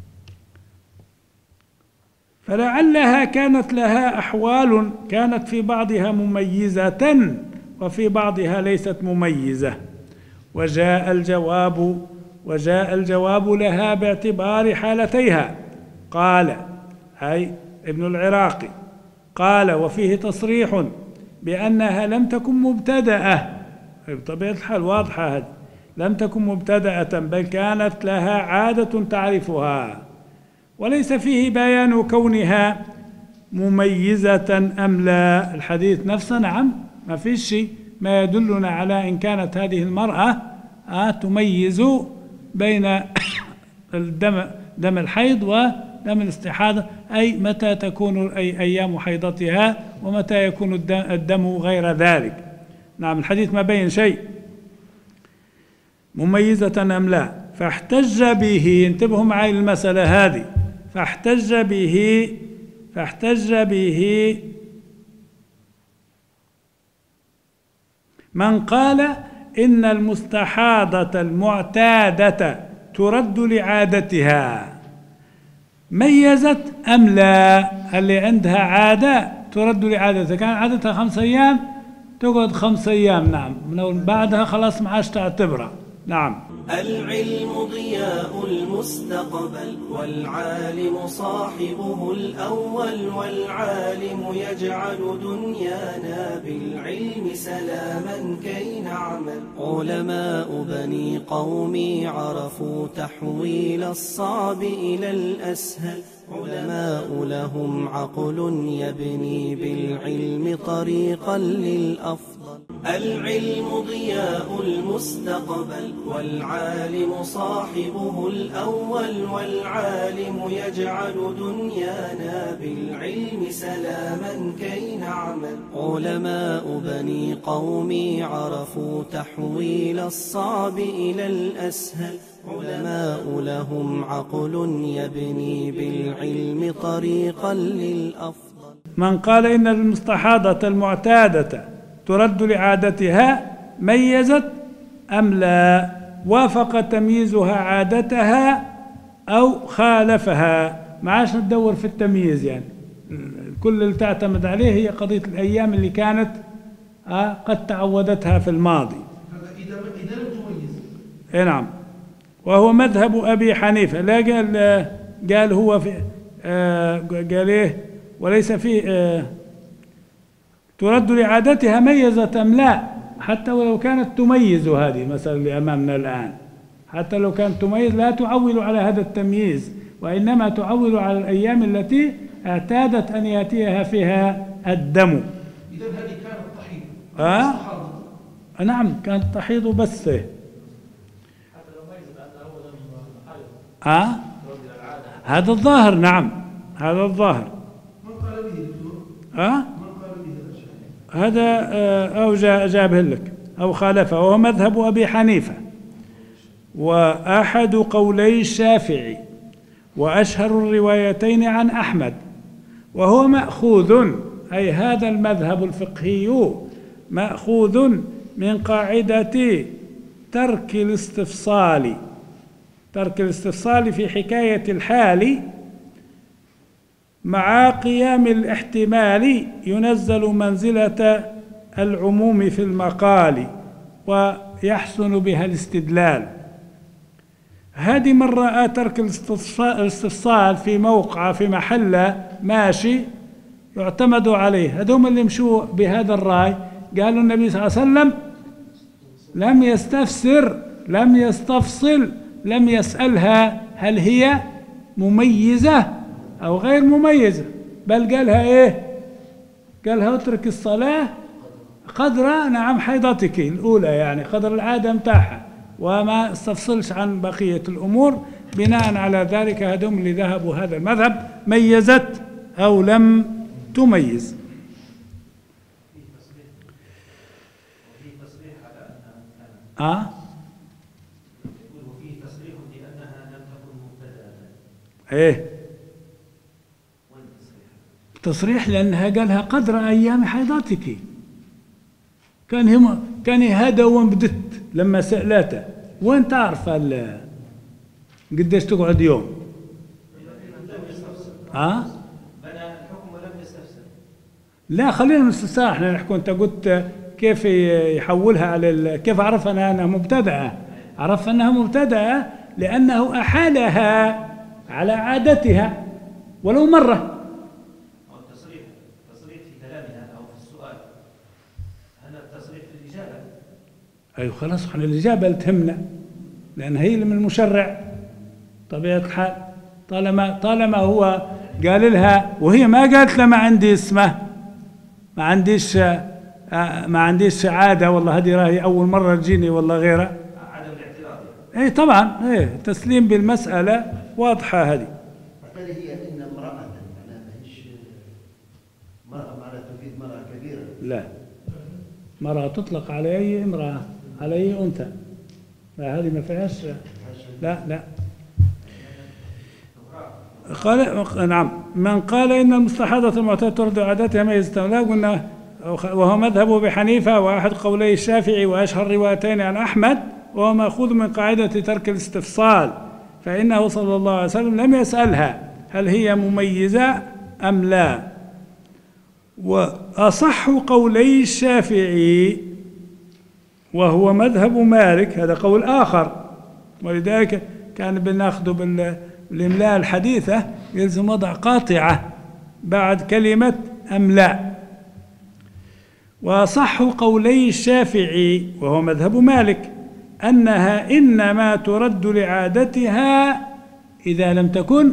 فلعلها كانت لها أحوال كانت في بعضها مميزة وفي بعضها ليست مميزة، وجاء الجواب لها باعتبار حالتيها. قال أي ابن العراقي قال: وفيه تصريح بأنها لم تكن مبتدأة، بطبيعة الحال واضحة، لم تكن مبتدأة بل كانت لها عادة تعرفها، وليس فيه بيان كونها مميزة أم لا. الحديث نفسه نعم ما فيش شيء ما يدلنا على إن كانت هذه المرأة تميز بين دم الحيض ودم الاستحاضة، أي متى تكون أيام حيضتها ومتى يكون الدم غير ذلك. نعم الحديث ما بين شيء مميزة أم لا. فاحتج به، انتبهوا معي المسألة هذه، فاحتج به من قال إن المستحاضة المعتادة ترد لعادتها، ميزت أم لا؟ اللي عندها عادة ترد لعادتها، كان عادتها 5 أيام تقعد 5 أيام، نعم، من بعدها خلاص ما عادش تعتبرها. نعم. العلم ضياء المستقبل، والعالم صاحبه الأول، والعالم يجعل دنيانا بالعلم سلاما كي نعمل. علماء بني قومي عرفوا تحويل الصعب إلى الأسهل، علماء لهم عقل يبني بالعلم طريقا للأفضل. العلم ضياء المستقبل والعالم صاحبه الأول، والعالم يجعل دنيانا بالعلم سلاما كي نعمل. علماء بني قومي عرفوا تحويل الصعب إلى الأسهل، علماء لهم عقل يبني بالعلم طريقا للأفضل. من قال إن المستحاضة المعتادة ترد لعادتها ميزت أم لا، وافق تمييزها عادتها أو خالفها. ما عادش ندور في التمييز، يعني كل اللي تعتمد عليه هي قضية الأيام اللي كانت قد تعودتها في الماضي. إذا لم تميز. نعم. وهو مذهب أبي حنيفة. لا قال هو في قال إيه وليس فيه ترد لعادتها ميزت أم لا، حتى ولو كانت تميز. هذه مثلا اللي أمامنا الآن، حتى لو كانت تميز لا تعول على هذا التمييز، وإنما تعول على الأيام التي اعتادت أن يأتيها فيها الدم. إذا هذه كانت تحيض. نعم كانت تحيض بس. حتى لو ميزت أنه لم حيض. هذا الظاهر. نعم هذا الظاهر. من قال به دكتور؟ من قال به هذا أو جابه لك أو خالفه. وهو مذهب أبي حنيفة وأحد قولي الشافعي وأشهر الروايتين عن أحمد. وهو مأخوذ، أي هذا المذهب الفقهي مأخوذ من قاعدة ترك الاستفصال. ترك الاستفصال في حكاية الحال مع قيام الاحتمال ينزل منزلة العموم في المقال، ويحسن بها الاستدلال. هذه من رأى ترك الاستفصال في موقع في محل ماشي يعتمد عليه. هذوم اللي مشوا بهذا الرأي قالوا النبي صلى الله عليه وسلم لم يستفسر، لم يستفصل، لم يسألها هل هي مميزة أو غير مميزة، بل قالها إيه؟ قالها اترك الصلاة قدر نعم حيضتك الأولى، يعني قدر العادة متاحة، وما استفصلش عن بقية الأمور. بناء على ذلك هذم اللي ذهبوا هذا المذهب ميزت أو لم تميز. وفي تصريح على أنها يقول وفيه تصريح لأنها لم تكن مبتدأة. إيه تصريح لأنها قالها قدر أيام حيضتك. كان هذا وين بدت لما سألته وين تعرف قديش تقعد يوم؟ بنى الحكم ولم يستفسر. لا خلينا من الاستفسار. احنا نحكي انت قلت كيف يحولها على كيف عرف انها مبتدأة؟ عرف انها مبتدأة لأنه أحالها على عادتها ولو مرة. التصريح في كلامها أو في السؤال، هذا التصريح في الإجابة. أيوة خلاص احنا الإجابة اللي تهمنا لأن هي اللي من المشرع طبيعة الحال. طالما هو قال لها وهي ما قالت له ما عندي اسمه، ما عنديش عادة، والله هذه راهي أول مرة تجيني والله غيرها. عدم الاعتراض. أي طبعا تسليم بالمسألة واضحة هذه. بالتالي هي إن امرأة معناها ماهيش مرأة معناها تفيد مرأة كبيرة. لا مرأة تطلق على أي امرأة، على أي أنثى. لا هذه ما فيهاش. لا قال نعم. من قال إن المستحاضة المعتادة ترد عادتها ميزة لا، قلنا وهو مذهب أبي حنيفة وأحد قولي الشافعي وأشهر روايتين عن أحمد. وهو مأخوذ من قاعدة ترك الاستفصال، فإنه صلى الله عليه وسلم لم يسألها هل هي مميزة أم لا. وأصح قولي الشافعي وهو مذهب مالك، هذا قول آخر، ولذلك كان بناخذ بالإملاء الحديثة يلزم وضع قاطعة بعد كلمة أم لا. وأصح قولي الشافعي وهو مذهب مالك أنها إنما ترد لعادتها إذا لم تكن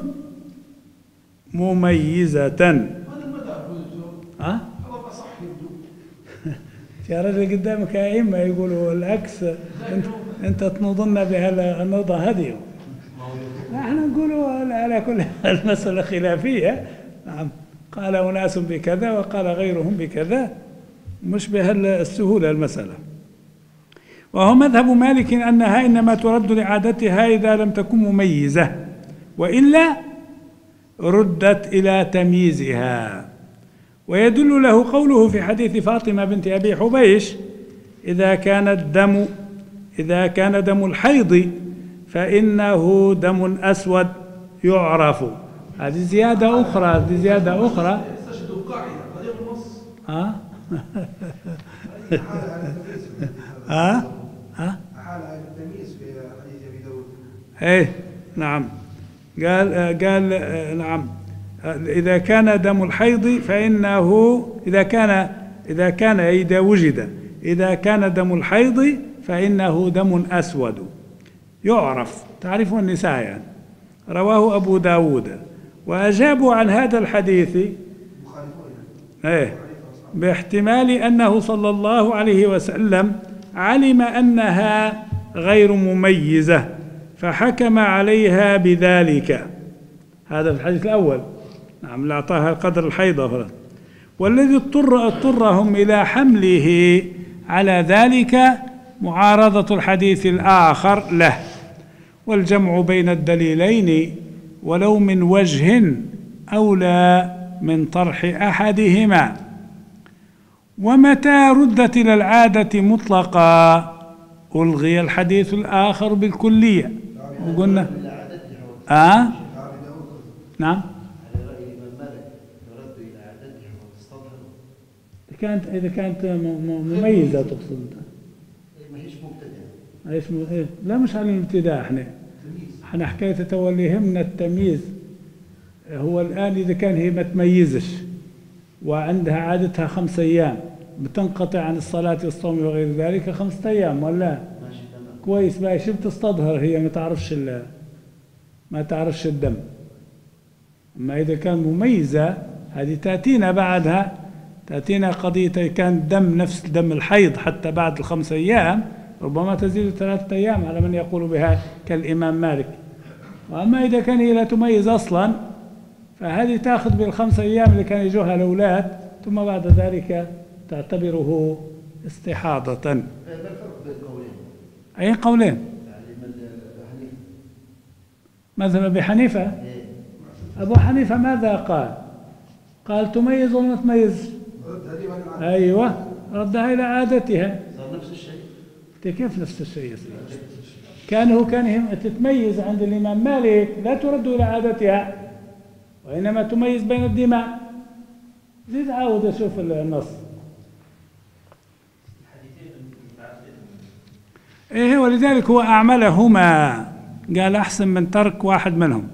مميزة. هذا المذهب هذا أصح يبدو. يا رجل قدامك أئمة يقولوا العكس، أنت تنوضنا بهالنوضة هذه. نحن نقولوا على كل المسألة خلافية. نعم، قال أناس بكذا وقال غيرهم بكذا، مش بهالسهولة المسألة. وهو مذهب مالك أنها إنما ترد لعادتها إذا لم تكن مميزة، وإلا ردت إلى تمييزها. ويدل له قوله في حديث فاطمة بنت أبي حبيش: إذا كان دم الحيض فإنه دم أسود يعرف. هذه زيادة أخرى، استشهدوا قاعدة هذه النص. حال التمييز في حديث أبي داود. إيه نعم، قال نعم، إذا كان دم الحيض فإنه إذا كان دم الحيض فإنه دم أسود يعرف، تعرفه النساء يعني. رواه أبو داود. وأجابوا عن هذا الحديث باحتمال أنه صلى الله عليه وسلم علم أنها غير مميزة فحكم عليها بذلك. هذا في الحديث الأول، نعم، اللي أعطاها قدر الحيضة. والذي اضطرهم إلى حمله على ذلك معارضة الحديث الآخر له، والجمع بين الدليلين ولو من وجه أولى من طرح أحدهما. ومتى ردت إلى العادة مطلقا ألغي الحديث الآخر بالكلية. وقلنا نعم، على رأي الإمام مالك يرد إلى عادته وتستظهر. إذا كانت مميزة تقصد؟ ما هيش مبتدئة. لا، مش على الابتداء. احنا حكاية تولي يهمنا التمييز. هو الآن إذا كان هي ما تميزش وعندها عادتها 5 أيام بتنقطع عن الصلاة والصوم وغير ذلك 5 أيام ولا كويس بقى، شو بتستظهر؟ هي ما تعرفش الدم. أما إذا كان مميزة هذه تأتينا بعدها، تأتينا قضية كان الدم نفس دم الحيض حتى بعد 5 أيام، ربما تزيد 3 أيام على من يقول بها كالإمام مالك. وأما إذا كان هي لا تميز أصلا فهذه تأخذ بال5 أيام اللي كان يجوها الأولاد، ثم بعد ذلك تعتبره استحاضة. ما الفرق بين القولين؟ أي قولين؟ مذهب أبي حنيفة. أبو حنيفة ماذا قال؟ قال تميز ولا ما تميز؟ أيوة، ردها إلى عادتها. صار نفس الشيء. كيف نفس الشيء يا سيدي؟ كان تتميز عند الإمام مالك لا ترد إلى عادتها، وإنما تميز بين الدماء. زيد عاود أشوف النص. إيه، ولذلك هو أعملهما، قال أحسن من ترك واحد منهم.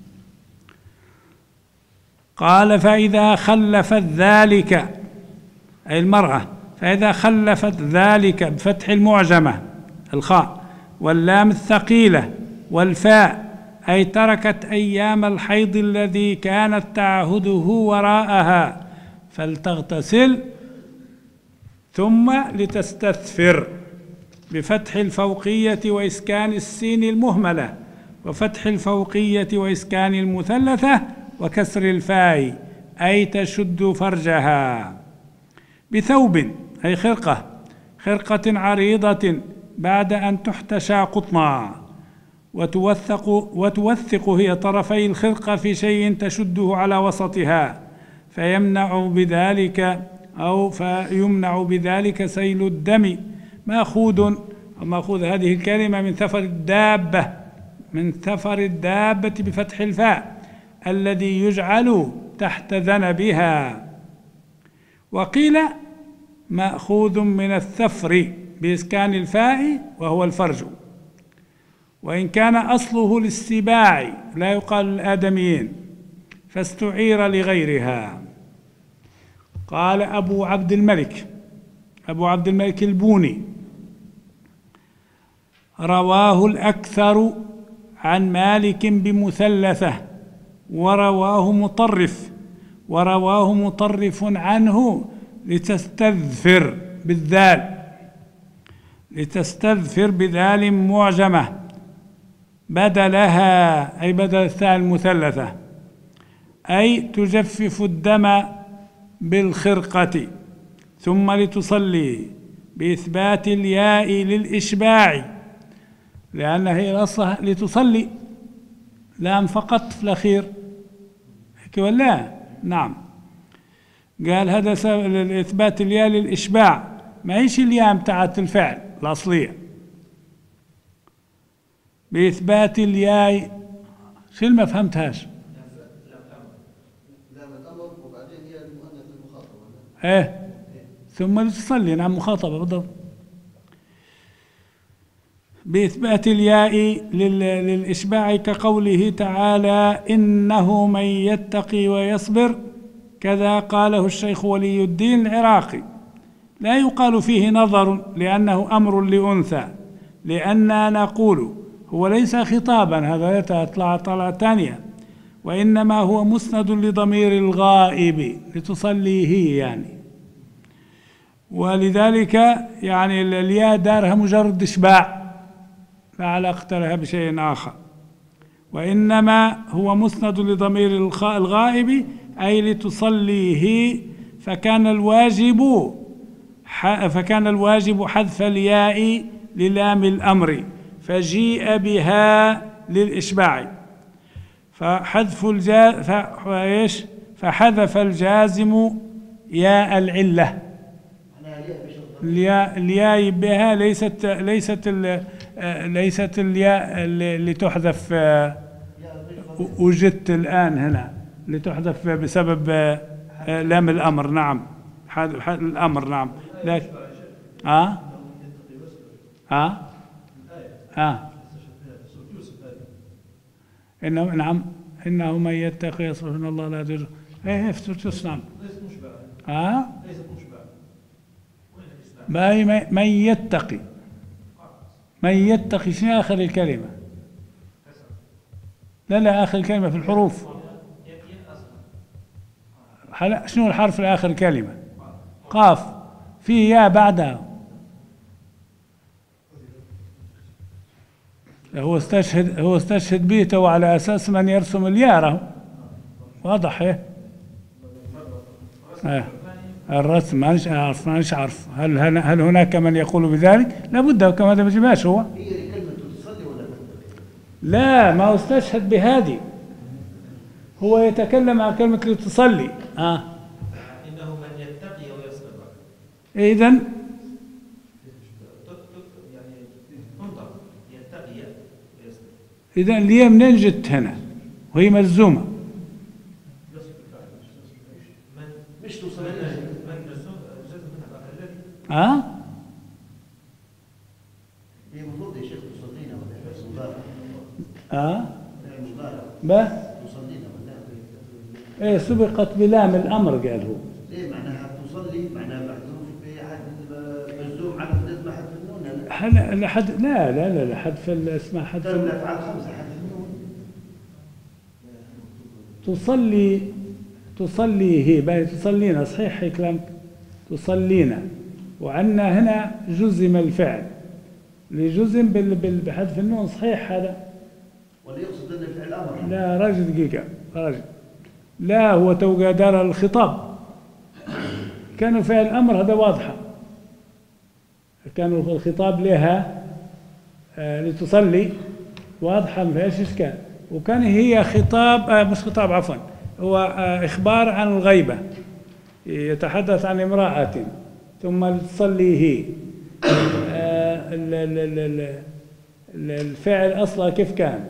قال فإذا خلفت ذلك، أي المرأة، فإذا خلفت ذلك بفتح المعجمة الخاء واللام الثقيلة والفاء، أي تركت أيام الحيض الذي كانت تعهده وراءها، فلتغتسل ثم لتستثفر بفتح الفوقية وإسكان السين المهملة، وفتح الفوقية وإسكان المثلثة، وكسر الفاء، أي تشد فرجها، بثوب، أي خرقة عريضة بعد أن تحتشى قطنا، وتوثق هي طرفي الخرقة في شيء تشده على وسطها، فيمنع بذلك سيل الدم. مأخوذ هذه الكلمة من ثفر الدابة بفتح الفاء الذي يجعل تحت ذنبها. وقيل مأخوذ من الثفر بإسكان الفاء وهو الفرج، وإن كان أصله للسباع لا يقال للآدميين فاستعير لغيرها. قال أبو عبد الملك البوني: رواه الأكثر عن مالك بمثلثة، ورواه مطرف عنه لتستذفر بالذال لتستذفر بذال معجمة بدلها، أي بدل الثاء المثلثة، أي تجفف الدم بالخرقة. ثم لتصلي بإثبات الياء للإشباع، لأن هي الأصل لتصلي، لام فقط في الأخير، هيك ولا؟ نعم. قال هذا سبب إثبات الياء للإشباع، ما هيش الياء بتاعت الفعل الأصلية. بإثبات الياء شو اللي ما فهمتهاش؟ لام الأمر وبعدين هي المؤنث المخاطبة. ايه ثم لتصلي، نعم مخاطبة بالضبط. بإثبات الياء للإشباع كقوله تعالى إنه من يتقي ويصبر، كذا قاله الشيخ ولي الدين العراقي. لا يقال فيه نظر لأنه أمر لأنثى، لأننا نقول هو ليس خطابا، هذا طلعة ثانية، وإنما هو مسند لضمير الغائب لتصلي هي يعني، ولذلك يعني الياء دارها مجرد إشباع لا علاقة لها بشيء آخر، وإنما هو مسند لضمير الغائب أي لتصليه، فكان الواجب حذف الياء للام الأمر، فجيء بها للإشباع، فحذف الجازم ياء العلة. الياء بها ليست الياء اللي تحذف، وجدت الآن هنا لتحذف بسبب لام الأمر. نعم الأمر، نعم. لكن إنه نعم إنه من يتقي يصرف من الله لا يضره. إيه في سورة يوسف. نعم. ليست مشبعة. ليست مشبعة. من يتقي، من يتقي شنو آخر الكلمة؟ لا آخر الكلمة في الحروف. شنو الحرف الآخر الكلمة؟ قاف، في ياء بعدها. هو استشهد به تو على أساس من يرسم الياء، واضح. إيه الرسم مانيش عارف هل هناك من يقول بذلك؟ لابد كما ما بجيبهاش هو. هي كلمة تصلي ولا لا، ما هو استشهد بهذه، هو يتكلم عن كلمة لتصلي. إنه من يتقي ويصبر. إذن يعني تنطق يتقي ويصبر. إذن الياء منين جت هنا وهي ملزومة؟ مش تصلي. هي المفروض يا شيخ تصلينا ولا مضارع؟ تصلينا ولا؟ سبقت بلام الأمر، قال هو. ليه معناها تصلي معناها محذوف بأحد مجزوم على لازم حذف النون. لا حذف اسمها حذف الأفعال خمسة حذف النون. تصلي هي باهي تصلينا، صحيح هي كلامك، تصلينا، وعندنا هنا جزم الفعل لجزم بحذف النون، صحيح هذا؟ ولا يقصد ان الفعل امر؟ لا راجل دقيقة، راجل لا، هو توقع دار الخطاب، كانوا فعل الأمر هذا واضحة، كانوا الخطاب لها لتصلي واضحة ما فيهاش إشكال، وكان هي خطاب مش خطاب عفوا، هو إخبار عن الغيبة، يتحدث عن امرأة ثم لتصلي هي. الفعل أصلا كيف كان؟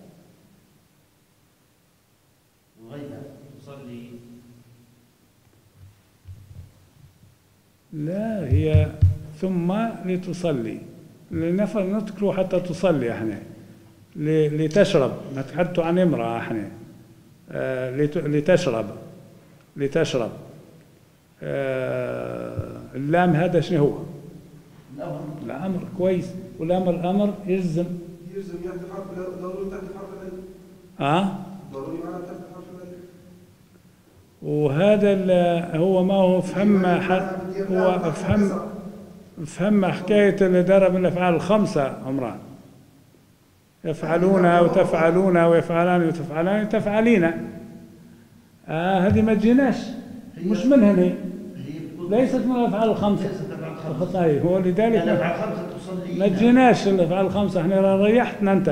تصلي. لا، هي ثم لتصلي، نذكره حتى تصلي احنا، لتشرب، نتحدث عن امرأة احنا، لتشرب. اللام هذا شنو هو؟ الأمر كويس، والأمر يلزم يحذف حرف، ضروري تحذف حرف الألف. ضروري معنا تحذف حرف الألف. وهذا هو ما هو فهم، هو فهم حكاية اللي درب الأفعال الخمسة عمران، يفعلون وتفعلون ويفعلان وتفعلان وتفعلين. هذه ما تجيناش، مش من هنا، ليست من الأفعال الخمسة. هو لذلك ما تجيناش الأفعال الخمسة، احنا ريحتنا أنت.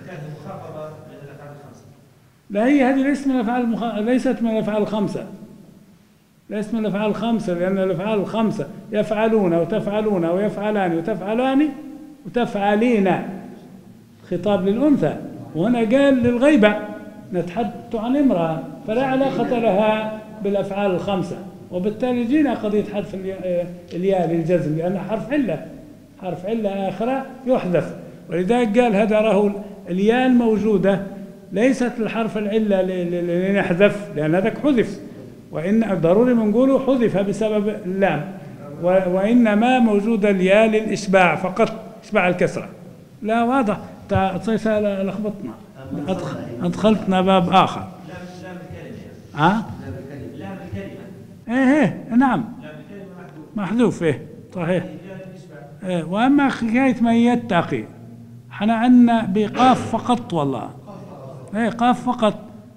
لا، هي هذه ليست من الأفعال ليست من الأفعال الخمسة، ليست من الأفعال الخمسة، لأن الأفعال الخمسة يفعلون وتفعلون ويفعلان وتفعلان وتفعلين، خطاب للأنثى، وهنا قال للغيبة نتحدث عن امرأة، فلا علاقة لها بالأفعال الخمسة، وبالتالي جينا قضية حذف الياء للجزم، لأن حرف علة آخرة يحذف، ولذلك قال هذا راهو الياء الموجودة ليست الحرف العلة لنحذف، لأن هذاك حذف، وإن ضروري بنقوله حذف بسبب اللام، وإنما موجودة الياء للإشباع فقط، إشباع الكسرة. لا واضح، لخبطنا، أدخلتنا باب آخر. لام الكلمة. لام الكلمة. إيه نعم، لام الكلمة محذوف. صحيح. وأما حكاية من يتقي، احنا عندنا بقاف فقط والله. قاف فقط.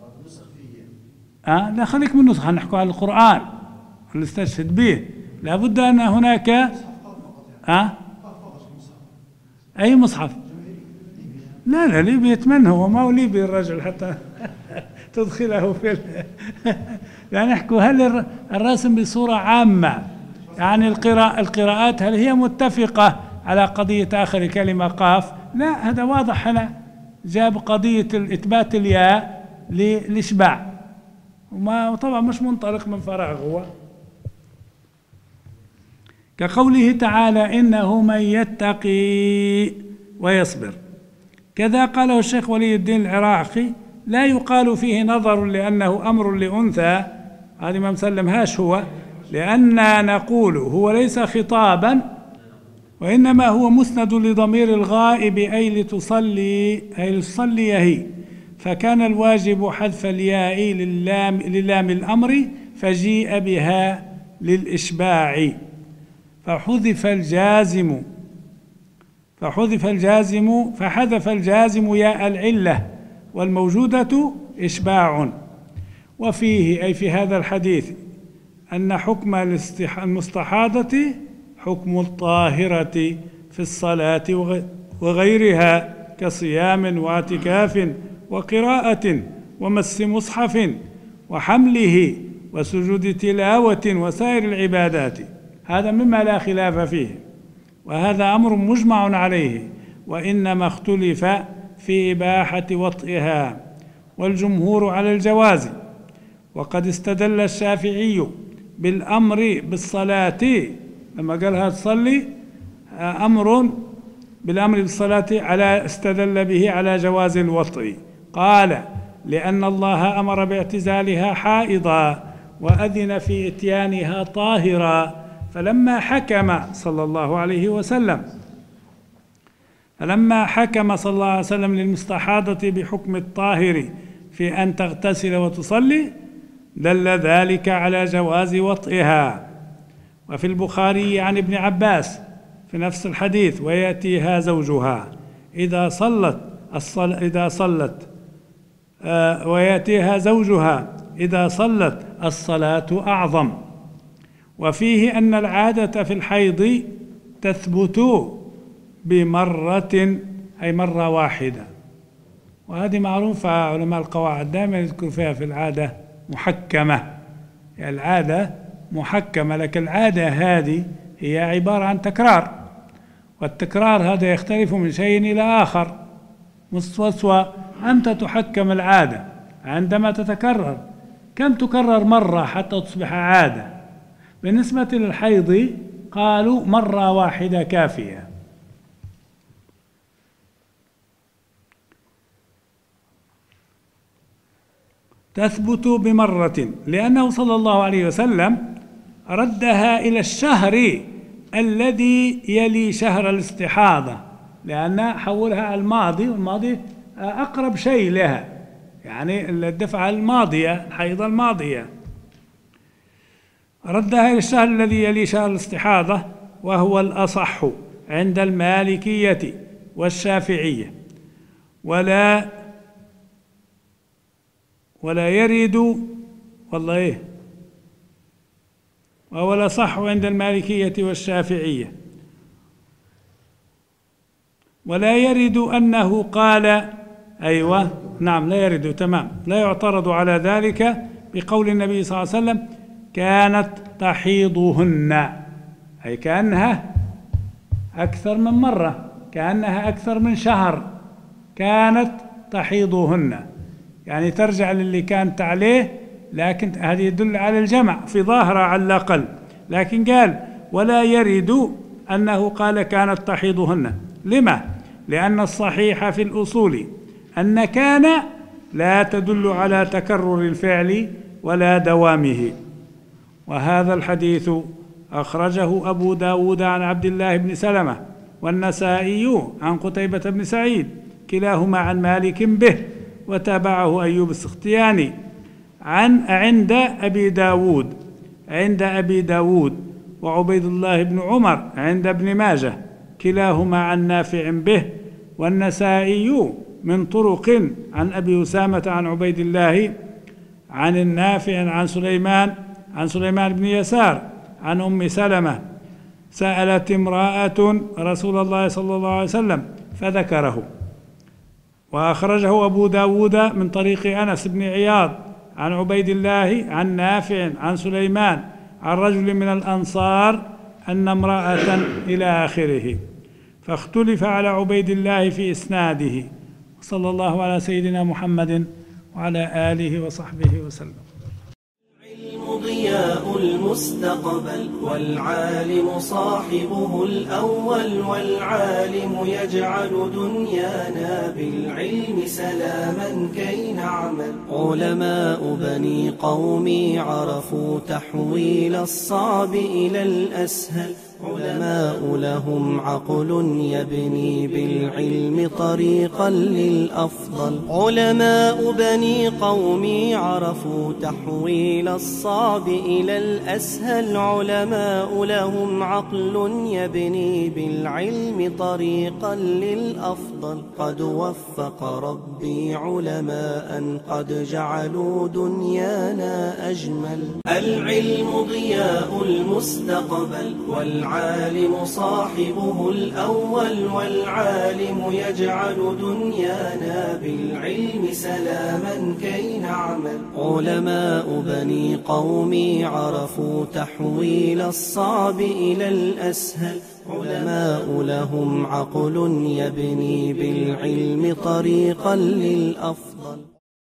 لا خليك من نسخة، نحكوا على القرآن اللي استشهد به، لابد أن هناك أي مصحف. لا ليبي يتمنى، هو ما هو ليبي الرجل حتى تدخله في يعني نحكوا هل الرسم بصورة عامة، يعني القراءات هل هي متفقة على قضية آخر كلمة قاف؟ لا، هذا واضح هنا جاب قضية إثبات الياء للإشباع، وطبعا مش منطلق من فراغ، هو كقوله تعالى إنه من يتقي ويصبر. كذا قاله الشيخ ولي الدين العراقي لا يقال فيه نظر لأنه أمر لأنثى، هذه ما مسلمهاش هو، لأننا نقول هو ليس خطابا، وإنما هو مسند لضمير الغائب أي لتصلي، أي لتصلي هي، فكان الواجب حذف الياء للام الأمر فجيء بها للإشباع، فحذف الجازم ياء العلة، والموجودة إشباع. وفيه أي في هذا الحديث أن حكم المستحاضة حكم الطاهرة في الصلاة وغيرها كصيام واعتكاف وقراءة ومس مصحف وحمله وسجود تلاوة وسائر العبادات، هذا مما لا خلاف فيه، وهذا أمر مجمع عليه، وإنما اختلف في إباحة وطئها، والجمهور على الجواز. وقد استدل الشافعي بالأمر بالصلاة لما قالها تصلي أمر بالأمر بالصلاة استدل به على جواز الوطء، قال لأن الله أمر باعتزالها حائضا وأذن في إتيانها طاهرا، فلما حكم صلى الله عليه وسلم للمستحاضة بحكم الطاهر في أن تغتسل وتصلي دل ذلك على جواز وطئها. وفي البخاري عن ابن عباس في نفس الحديث ويأتيها زوجها ويأتيها زوجها إذا صلت الصلاة أعظم. وفيه أن العادة في الحيض تثبت بمرة، أي مرة واحدة، وهذه معروفة علماء القواعد دائما يذكر فيها في العادة محكمة، يعني العادة محكمة، لكن العادة هذه هي عبارة عن تكرار، والتكرار هذا يختلف من شيء إلى آخر. مستوى أمتى تحكم العادة؟ عندما تتكرر. كم تكرر مرة حتى تصبح عادة؟ بالنسبة للحيض قالوا مرة واحدة كافية. تثبت بمرة، لأنه صلى الله عليه وسلم ردها إلى الشهر الذي يلي شهر الاستحاضة، لأن حولها على الماضي، والماضي أقرب شيء لها، يعني الدفعة الماضية، الحيضة الماضية، ردها إلى الشهر الذي يلي شهر الاستحاضة وهو الأصح عند المالكية والشافعية، ولا يرد وهو الأصح عند المالكية والشافعية، ولا يرد أنه قال نعم لا يرد، تمام، لا يعترض على ذلك بقول النبي صلى الله عليه وسلم كانت تحيضهن، أي كأنها أكثر من مرة، كأنها أكثر من شهر، كانت تحيضهن، يعني ترجع للي كانت عليه، لكن هذا يدل على الجمع في ظاهرة على الأقل. لكن قال ولا يرد أنه قال كانت تحيضهن. لما؟ لأن الصحيح في الأصول أن كان لا تدل على تكرر الفعل ولا دوامه. وهذا الحديث أخرجه أبو داود عن عبد الله بن سلمة، والنسائي عن قتيبة بن سعيد، كلاهما عن مالك به، وتابعه أيوب السختياني عند أبي داود وعبيد الله بن عمر عند ابن ماجه، كلاهما عن نافع به، والنسائي من طرق عن أبي أسامة عن عبيد الله عن النافع عن سليمان بن يسار عن أم سلمة سألت امرأة رسول الله صلى الله عليه وسلم فذكره. وأخرجه أبو داود من طريق أنس بن عياض عن عبيد الله عن نافع عن سليمان عن رجل من الأنصار أن امرأة إلى آخره، فاختلف على عبيد الله في إسناده. صلى الله على سيدنا محمد وعلى آله وصحبه وسلم. العلم ضياء المستقبل، والعالم صاحبه الأول، والعالم يجعل دنيانا بالعلم سلاما كي نعمل. علماء بني قومي عرفوا تحويل الصعب إلى الأسهل، علماء لهم عقل يبني بالعلم طريقا للأفضل. علماء بني قومي عرفوا تحويل الصعب إلى الأسهل، علماء لهم عقل يبني بالعلم طريقا للأفضل. قد وفق ربي علماء قد جعلوا دنيانا أجمل. العلم ضياء المستقبل، والعالم صاحبه الأول، والعالم يجعل دنيانا بالعلم سلاما كي نعمل. علماء بني قومي عرفوا تحويل الصعب إلى الأسهل، علماء لهم عقل يبني بالعلم طريقا للأفضل.